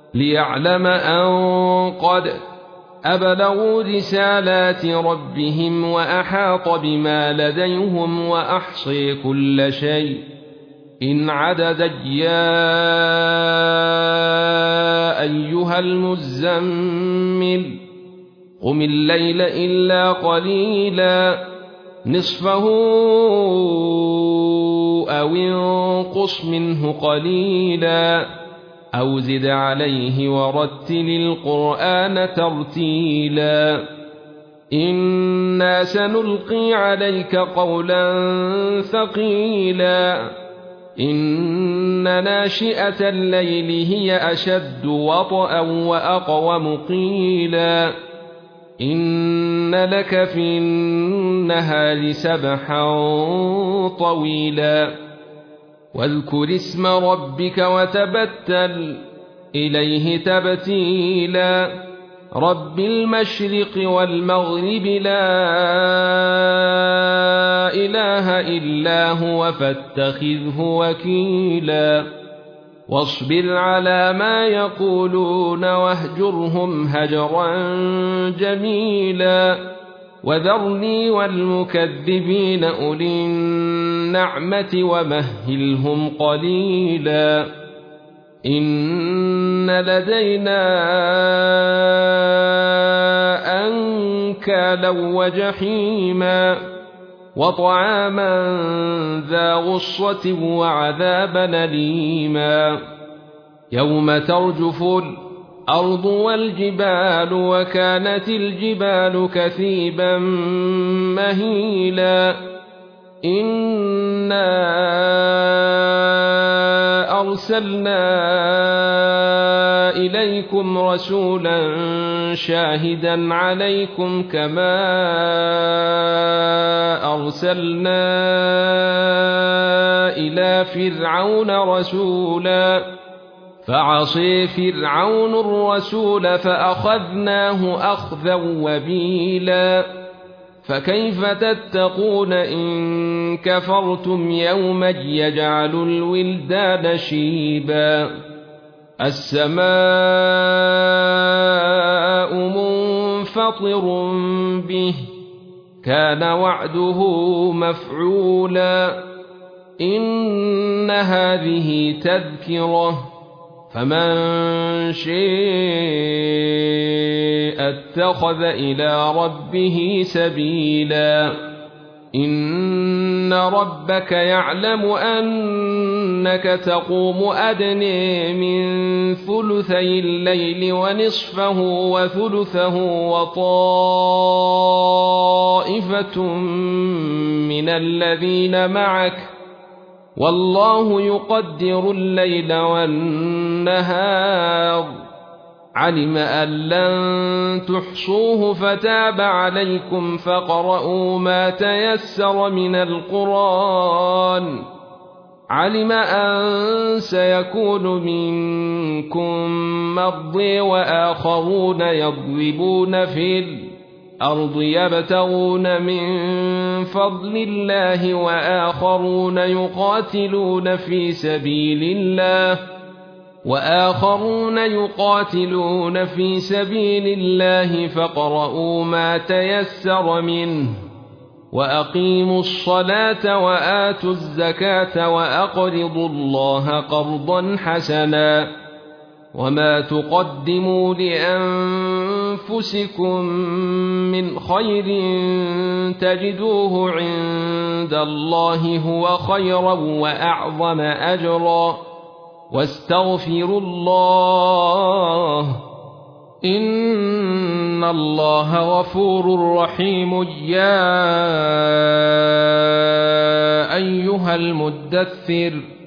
ليعلم أن قد أبلغوا رسالات ربهم وأحاط بما لديهم وأحصي كل شيء إن عددا. يا أيها المزمل قم الليل إلا قليلا نصفه أو انقص منه قليلا أو زد عليه ورتل القرآن ترتيلا إنا سنلقي عليك قولا ثقيلا إن ناشئة الليل هي أشد وطئا وأقوم قيلا إن لك في النهار سبحا طويلا واذكر اسم ربك وتبتل إليه تبتيلا رب المشرق والمغرب لا إله إلا هو فاتخذه وكيلا واصبر على ما يقولون واهجرهم هجرا جميلا وذرني والمكذبين أولي النعمة ومهلهم قليلا إن لدينا أنكالا وجحيما وطعاما ذا غصة وعذابا أليما يوم ترجف الأرض والجبال وكانت الجبال كثيبا مهيلا إنا أرسلنا إليكم رسولا شاهدا عليكم كما أرسلنا إلى فرعون رسولا فعصي فرعون الرسول فأخذناه أخذا وبيلا فكيف تتقون إن كفرتم يوما يجعل الولدان شيبا السماء منفطر به كان وعده مفعولا إن هذه تذكرة فمن شاء اتخذ إلى ربه سبيلا إن ربك يعلم أنك تقوم أدنى من ثلثي الليل ونصفه وثلثه وطائفة من الذين معك والله يقدر الليل والنهار علم أن لن تحصوه فتاب عليكم فاقرؤوا ما تيسر من القرآن علم أن سيكون منكم مرضى وآخرون يضربون في الأرض يبتغون من فضل الله وآخرون يقاتلون في سبيل الله فاقرؤوا ما تيسر منه وأقيموا الصلاة وآتوا الزكاة وأقرضوا الله قرضا حسنا وما تقدموا لأنفسكم من خير تجدوه عند الله هو خيرا وأعظم أجرا واستغفروا الله إن الله غفور رحيم. يا أيها المدثر